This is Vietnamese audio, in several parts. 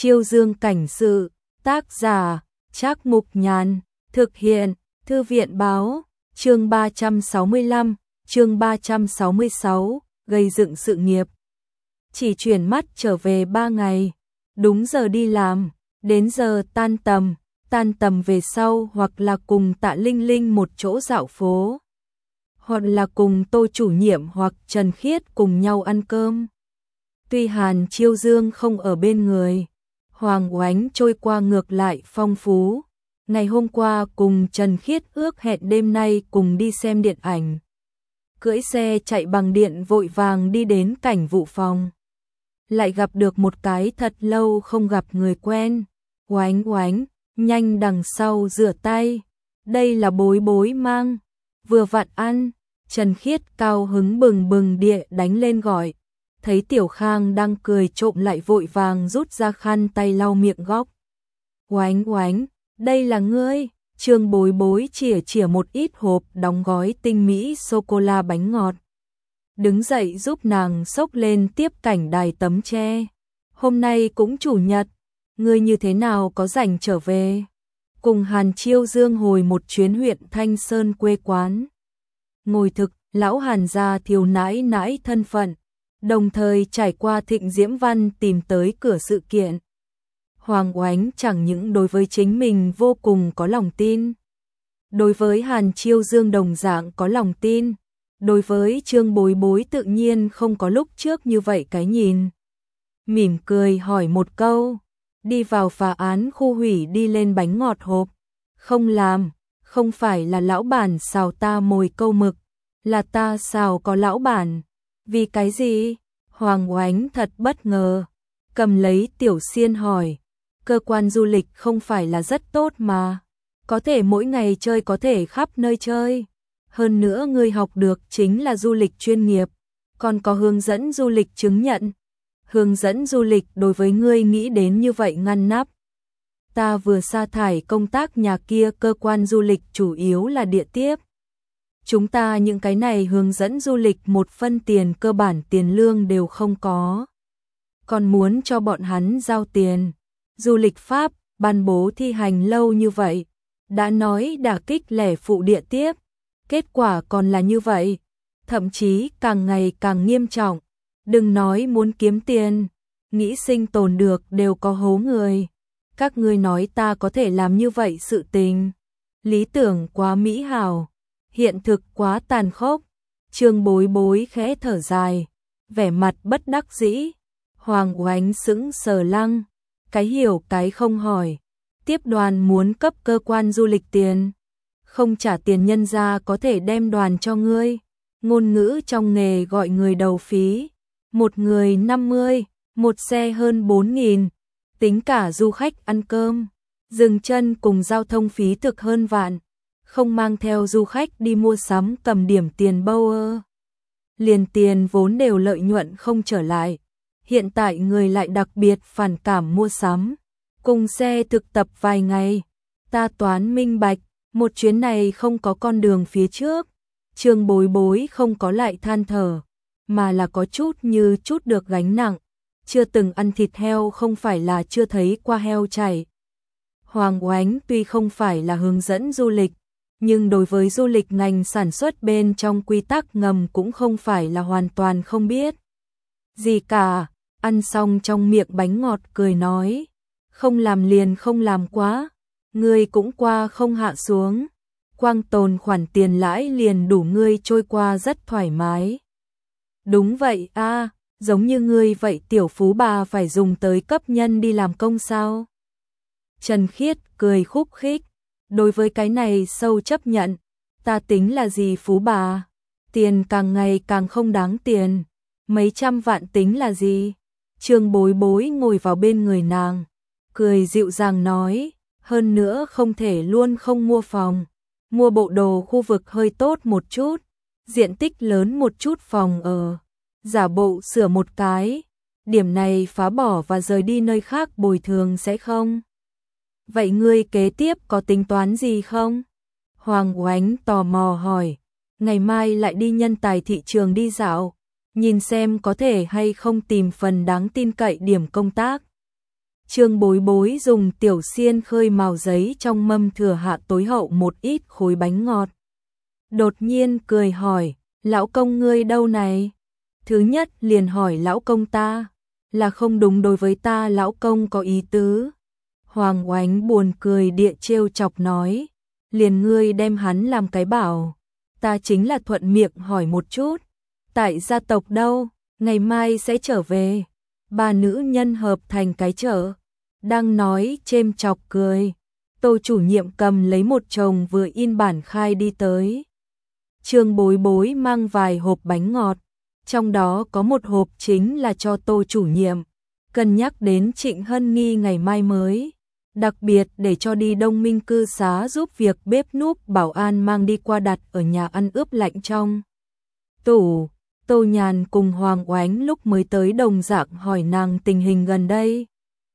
Chiêu Dương cảnh sự, tác giả, Trác Mục Nhàn, thực hiện, Thư viện báo, chương 365, chương 366, gây dựng sự nghiệp. Chỉ chuyển mắt trở về 3 ngày, đúng giờ đi làm, đến giờ tan tầm về sau hoặc là cùng Tạ Linh Linh một chỗ dạo phố, hoặc là cùng Tô chủ nhiệm hoặc Trần Khiết cùng nhau ăn cơm. Tuy Hàn Chiêu Dương không ở bên người, Hoàng Oánh trôi qua ngược lại phong phú. Ngày hôm qua cùng Trần Khiết ước hẹn đêm nay cùng đi xem điện ảnh. Cưỡi xe chạy bằng điện vội vàng đi đến cảnh vụ phòng. Lại gặp được một cái thật lâu không gặp người quen. Oánh Oánh, nhanh đằng sau rửa tay. Đây là Bối Bối mang. Vừa vặn ăn. Trần Khiết cao hứng bừng bừng địa đánh lên gọi. Thấy Tiểu Khang đang cười trộm lại vội vàng rút ra khăn tay lau miệng góc. Oánh Oánh, đây là ngươi. Trương Bối Bối chỉa một ít hộp đóng gói tinh mỹ sô-cô-la bánh ngọt. Đứng dậy giúp nàng xốc lên tiếp cảnh đài tấm tre. Hôm nay cũng chủ nhật, ngươi như thế nào có rảnh trở về? Cùng Hàn Chiêu Dương hồi một chuyến huyện Thanh Sơn quê quán. Ngồi thực, lão Hàn gia thiếu nãi nãi thân phận, đồng thời trải qua Thịnh Diễm Văn tìm tới cửa sự kiện. Hoàng Oánh chẳng những đối với chính mình vô cùng có lòng tin, đối với Hàn Chiêu Dương đồng dạng có lòng tin, đối với Trương Bối Bối tự nhiên không có lúc trước như vậy cái nhìn. Mỉm cười hỏi một câu, đi vào phá án khu hủy đi lên bánh ngọt hộp. Không làm, không phải là lão bản xào ta mồi câu mực, là ta xào có lão bản. Vì cái gì? Hoàng Oánh thật bất ngờ, cầm lấy Tiểu Xiên hỏi. Cơ quan du lịch không phải là rất tốt mà, có thể mỗi ngày chơi có thể khắp nơi chơi. Hơn nữa ngươi học được chính là du lịch chuyên nghiệp, còn có hướng dẫn du lịch chứng nhận. Hướng dẫn du lịch đối với ngươi nghĩ đến như vậy ngăn nắp. Ta vừa sa thải công tác nhà kia cơ quan du lịch chủ yếu là địa tiếp. Chúng ta những cái này hướng dẫn du lịch một phân tiền cơ bản tiền lương đều không có. Còn muốn cho bọn hắn giao tiền. Du lịch Pháp, ban bố thi hành lâu như vậy, đã nói đả kích lẻ phụ địa tiếp, kết quả còn là như vậy, thậm chí càng ngày càng nghiêm trọng, đừng nói muốn kiếm tiền, nghĩ sinh tồn được đều có hố người. Các ngươi nói ta có thể làm như vậy sự tình, lý tưởng quá mỹ hảo, hiện thực quá tàn khốc. Trương Bối Bối khẽ thở dài, vẻ mặt bất đắc dĩ. Hoàng Oánh sững sờ lăng, cái hiểu cái không hỏi. Tiếp đoàn muốn cấp cơ quan du lịch tiền, không trả tiền nhân ra có thể đem đoàn cho ngươi. Ngôn ngữ trong nghề gọi người đầu phí, một người 50, một xe hơn 4.000, tính cả du khách ăn cơm, dừng chân cùng giao thông phí thực hơn vạn, không mang theo du khách đi mua sắm cầm điểm tiền bâu ơ. Liền tiền vốn đều lợi nhuận không trở lại. Hiện tại người lại đặc biệt phản cảm mua sắm, cùng xe thực tập vài ngày, ta toán minh bạch, một chuyến này không có con đường phía trước. Trương Bối Bối không có lại than thở, mà là có chút như chút được gánh nặng, chưa từng ăn thịt heo không phải là chưa thấy qua heo chảy. Hoàng Oánh tuy không phải là hướng dẫn du lịch, nhưng đối với du lịch ngành sản xuất bên trong quy tắc ngầm cũng không phải là hoàn toàn không biết gì cả. Ăn xong trong miệng bánh ngọt cười nói, không làm liền không làm quá, ngươi cũng qua không hạ xuống, quang tồn khoản tiền lãi liền đủ ngươi trôi qua rất thoải mái. Đúng vậy a, giống như ngươi vậy tiểu phú bà phải dùng tới cấp nhân đi làm công sao? Trần Khiết cười khúc khích, đối với cái này sâu chấp nhận, ta tính là gì phú bà, tiền càng ngày càng không đáng tiền, mấy trăm vạn tính là gì? Trương Bối Bối ngồi vào bên người nàng, cười dịu dàng nói, hơn nữa không thể luôn không mua phòng, mua bộ đồ khu vực hơi tốt một chút, diện tích lớn một chút phòng ở, giả bộ sửa một cái, điểm này phá bỏ và rời đi nơi khác bồi thường sẽ không? Vậy ngươi kế tiếp có tính toán gì không? Hoàng Oánh tò mò hỏi, ngày mai lại đi nhân tài thị trường đi dạo, nhìn xem có thể hay không tìm phần đáng tin cậy điểm công tác. Trương Bối Bối dùng tiểu xiên khơi màu giấy trong mâm thừa hạ tối hậu một ít khối bánh ngọt. Đột nhiên cười hỏi, lão công ngươi đâu này? Thứ nhất liền hỏi lão công ta, là không đúng đối với ta lão công có ý tứ. Hoàng Oánh buồn cười địa trêu chọc nói, liền ngươi đem hắn làm cái bảo, ta chính là thuận miệng hỏi một chút, tại gia tộc đâu, ngày mai sẽ trở về. Ba nữ nhân hợp thành cái chợ, đang nói chêm chọc cười. Tô chủ nhiệm cầm lấy một chồng vừa in bản khai đi tới. Trương Bối Bối mang vài hộp bánh ngọt, trong đó có một hộp chính là cho Tô chủ nhiệm, cân nhắc đến Trịnh Hân Nghi ngày mai mới, đặc biệt để cho đi Đông Minh cư xá giúp việc bếp núc bảo an mang đi qua đặt ở nhà ăn ướp lạnh trong tủ. Tô Nhàn cùng Hoàng Oánh lúc mới tới đồng dạng hỏi nàng tình hình gần đây.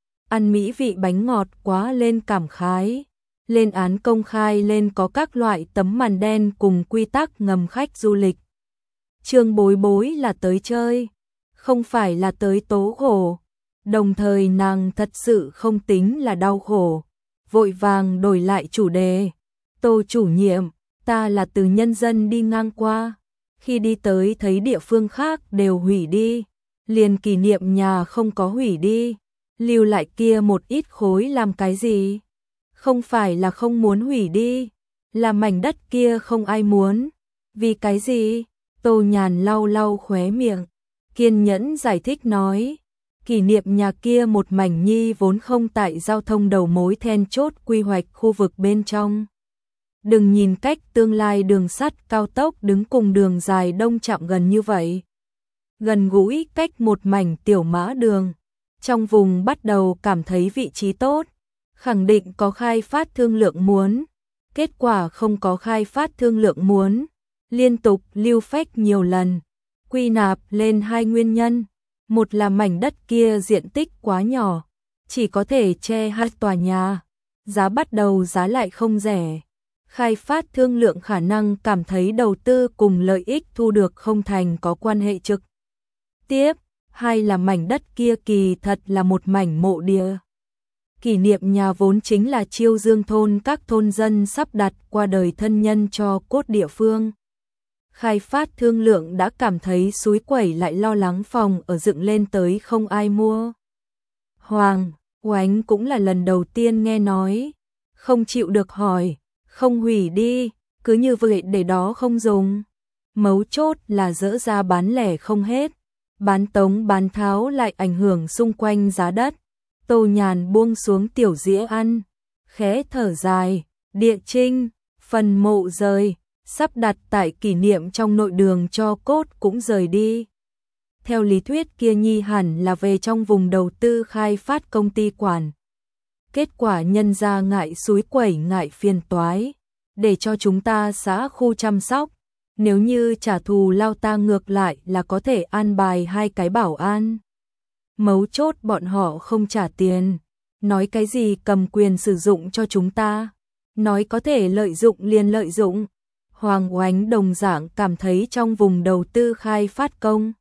Ăn mỹ vị bánh ngọt quá lên cảm khái. Lên án công khai lên có các loại tấm màn đen cùng quy tắc ngầm khách du lịch. Trương Bối Bối là tới chơi, không phải là tới tố khổ. Đồng thời nàng thật sự không tính là đau khổ, vội vàng đổi lại chủ đề. Tô chủ nhiệm, ta là từ nhân dân đi ngang qua, khi đi tới thấy địa phương khác đều hủy đi, liền kỷ niệm nhà không có hủy đi, lưu lại kia một ít khối làm cái gì? Không phải là không muốn hủy đi, là mảnh đất kia không ai muốn. Vì cái gì? Tô Nhàn lau lau khóe miệng, kiên nhẫn giải thích nói, kỷ niệm nhà kia một mảnh nhi vốn không tại giao thông đầu mối then chốt quy hoạch khu vực bên trong. Đừng nhìn cách tương lai đường sắt cao tốc đứng cùng đường dài đông chạm gần như vậy. Gần gũi cách một mảnh tiểu mã đường, trong vùng bắt đầu cảm thấy vị trí tốt, khẳng định có khai phát thương lượng muốn. Kết quả không có khai phát thương lượng muốn, liên tục lưu phách nhiều lần, quy nạp lên hai nguyên nhân. Một là mảnh đất kia diện tích quá nhỏ, chỉ có thể che hai tòa nhà, giá bắt đầu giá lại không rẻ. Khai phát thương lượng khả năng cảm thấy đầu tư cùng lợi ích thu được không thành có quan hệ trực tiếp. Hai là mảnh đất kia kỳ thật là một mảnh mộ địa. Kỷ niệm nhà vốn chính là Chiêu Dương thôn các thôn dân sắp đặt qua đời thân nhân cho cốt địa phương. Khai phát thương lượng đã cảm thấy xúi quẩy lại lo lắng phòng ở dựng lên tới không ai mua. Hoàng Oánh cũng là lần đầu tiên nghe nói, không chịu được hỏi, không hủy đi, cứ như vậy để đó không dùng. Mấu chốt là dỡ ra bán lẻ không hết, bán tống bán tháo lại ảnh hưởng xung quanh giá đất. Tô Nhàn buông xuống tiểu dĩa ăn, khẽ thở dài, địa trinh, phần mộ rời, sắp đặt tại kỷ niệm trong nội đường cho cốt cũng rời đi. Theo lý thuyết kia nhi hẳn là về trong vùng đầu tư khai phát công ty quản. Kết quả nhân ra ngại xúi quẩy ngại phiền toái, để cho chúng ta xã khu chăm sóc. Nếu như trả thù lao ta ngược lại là có thể an bài hai cái bảo an. Mấu chốt bọn họ không trả tiền, nói cái gì cầm quyền sử dụng cho chúng ta, nói có thể lợi dụng liền lợi dụng. Hoàng Oánh đồng dạng cảm thấy trong vùng đầu tư khai phát công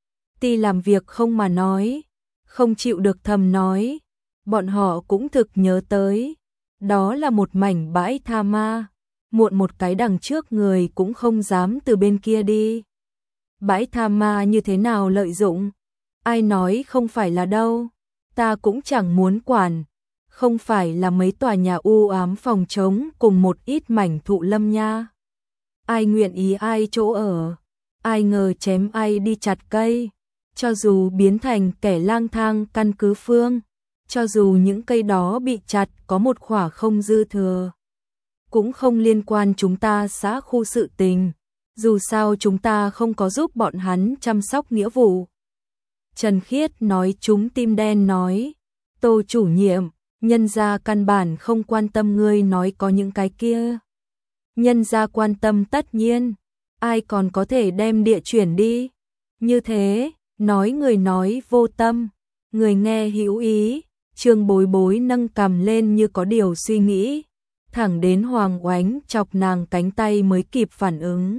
ty làm việc không mà nói, không chịu được thầm nói. Bọn họ cũng thực nhớ tới, đó là một mảnh bãi tha ma, muộn một cái đằng trước người cũng không dám từ bên kia đi. Bãi tha ma như thế nào lợi dụng? Ai nói không phải là đâu, ta cũng chẳng muốn quản, không phải là mấy tòa nhà u ám phòng trống cùng một ít mảnh thụ lâm nha. Ai nguyện ý ai chỗ ở, ai ngờ chém ai đi chặt cây, cho dù biến thành kẻ lang thang căn cứ phương, cho dù những cây đó bị chặt có một khỏa không dư thừa, cũng không liên quan chúng ta xã khu sự tình, dù sao chúng ta không có giúp bọn hắn chăm sóc nghĩa vụ. Trần Khiết nói chúng tim đen nói, Tô chủ nhiệm, nhân gia căn bản không quan tâm ngươi nói có những cái kia. Nhân gia quan tâm tất nhiên, ai còn có thể đem địa chuyển đi. Như thế, nói người nói vô tâm, người nghe hữu ý. Trương Bối Bối nâng cằm lên như có điều suy nghĩ, thẳng đến Hoàng Oánh chọc nàng cánh tay mới kịp phản ứng.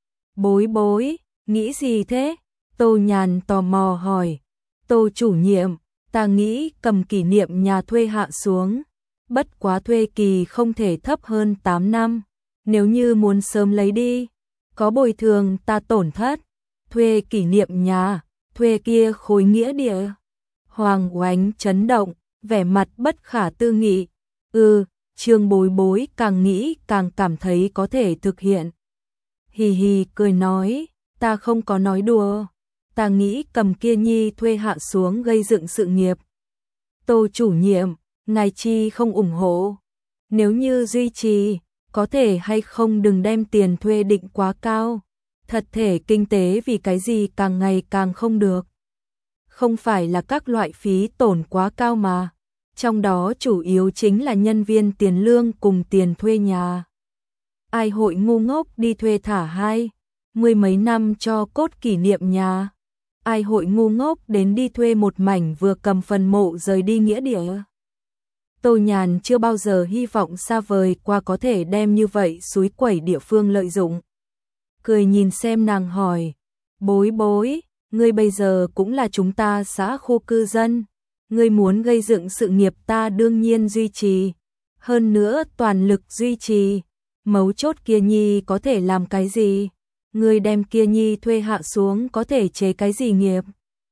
Bối Bối, nghĩ gì thế? Tô Nhàn tò mò hỏi. Tô chủ nhiệm, Ta nghĩ cầm kỷ niệm nhà thuê hạ xuống, bất quá thuê kỳ không thể thấp hơn 8 năm, nếu như muốn sớm lấy đi, có bồi thường ta tổn thất, thuê kỷ niệm nhà, thuê kia khối nghĩa địa. Hoàng Oánh chấn động, vẻ mặt bất khả tư nghị. Trương Bối Bối càng nghĩ càng cảm thấy có thể thực hiện. Hì hì cười nói, ta không có nói đùa, ta nghĩ cầm kia nhi thuê hạ xuống gây dựng sự nghiệp. Tô chủ nhiệm, ngài chi không ủng hộ, nếu như duy trì, có thể hay không đừng đem tiền thuê định quá cao, thật thể kinh tế vì cái gì càng ngày càng không được. Không phải là các loại phí tổn quá cao mà, trong đó chủ yếu chính là nhân viên tiền lương cùng tiền thuê nhà. Ai hội ngu ngốc đi thuê thả 10 mấy năm cho cốt kỷ niệm nhà. Ai hội ngu ngốc đến đi thuê một mảnh vừa cầm phần mộ rời đi nghĩa địa. Tô Nhàn chưa bao giờ hy vọng xa vời qua có thể đem như vậy xúi quẩy địa phương lợi dụng. Cười nhìn xem nàng hỏi, Bối Bối, ngươi bây giờ cũng là chúng ta xã khu cư dân, ngươi muốn gây dựng sự nghiệp ta đương nhiên duy trì, hơn nữa toàn lực duy trì, mấu chốt kia nhi có thể làm cái gì? Ngươi đem kia nhi thuê hạ xuống có thể chế cái gì nghiệp?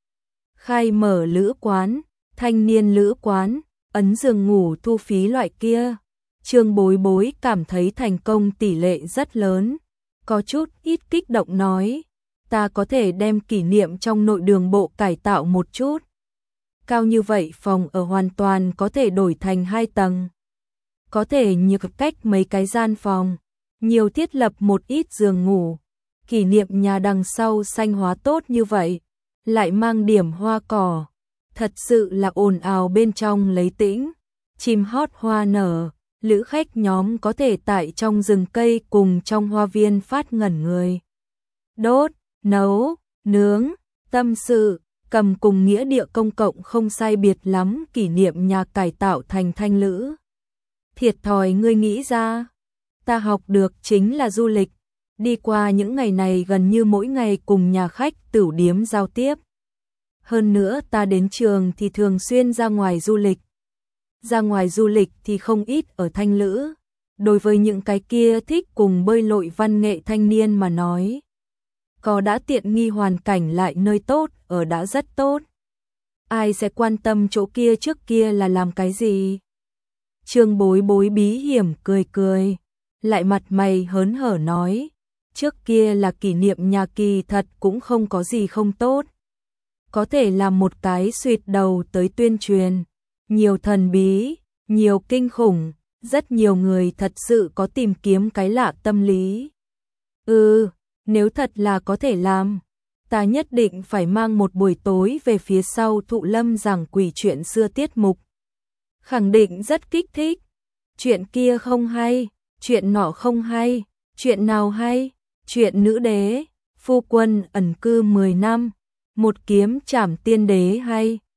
Khai mở lữ quán, thanh niên lữ quán, ấn giường ngủ thu phí loại kia. Trương Bối Bối cảm thấy thành công tỷ lệ rất lớn, có chút ít kích động nói, ta có thể đem kỷ niệm trong nội đường bộ cải tạo một chút. Cao như vậy phòng ở hoàn toàn có thể đổi thành 2 tầng. Có thể nhược cách mấy cái gian phòng, nhiều thiết lập một ít giường ngủ. Kỷ niệm nhà đằng sau xanh hóa tốt như vậy, lại mang điểm hoa cỏ, thật sự là ồn ào bên trong lấy tĩnh, chim hót hoa nở, lữ khách nhóm có thể tại trong rừng cây cùng trong hoa viên phát ngẩn người. Đốt, nấu, nướng, tâm sự, cầm cùng nghĩa địa công cộng không sai biệt lắm, kỷ niệm nhà cải tạo thành thanh lữ. Thiệt thòi ngươi nghĩ ra, ta học được chính là du lịch. Đi qua những ngày này gần như mỗi ngày cùng nhà khách tửu điếm giao tiếp. Hơn nữa ta đến trường thì thường xuyên ra ngoài du lịch. Ra ngoài du lịch thì không ít ở thanh lữ. Đối với những cái kia thích cùng bơi lội văn nghệ thanh niên mà nói, có đã tiện nghi hoàn cảnh lại nơi tốt ở đã rất tốt. Ai sẽ quan tâm chỗ kia trước kia là làm cái gì? Trương Bối Bối bí hiểm cười cười, lại mặt mày hớn hở nói, trước kia là kỷ niệm nhà kỳ thật cũng không có gì không tốt. Có thể làm một cái xuyệt đầu tới tuyên truyền, nhiều thần bí, nhiều kinh khủng, rất nhiều người thật sự có tìm kiếm cái lạ tâm lý. Nếu thật là có thể làm, ta nhất định phải mang một buổi tối về phía sau Thụ Lâm giảng quỷ chuyện xưa tiết mục. Khẳng định rất kích thích. Chuyện kia không hay, chuyện nọ không hay, chuyện nào hay? Chuyện nữ đế, phu quân ẩn cư 10 năm, một kiếm trảm tiên đế hay,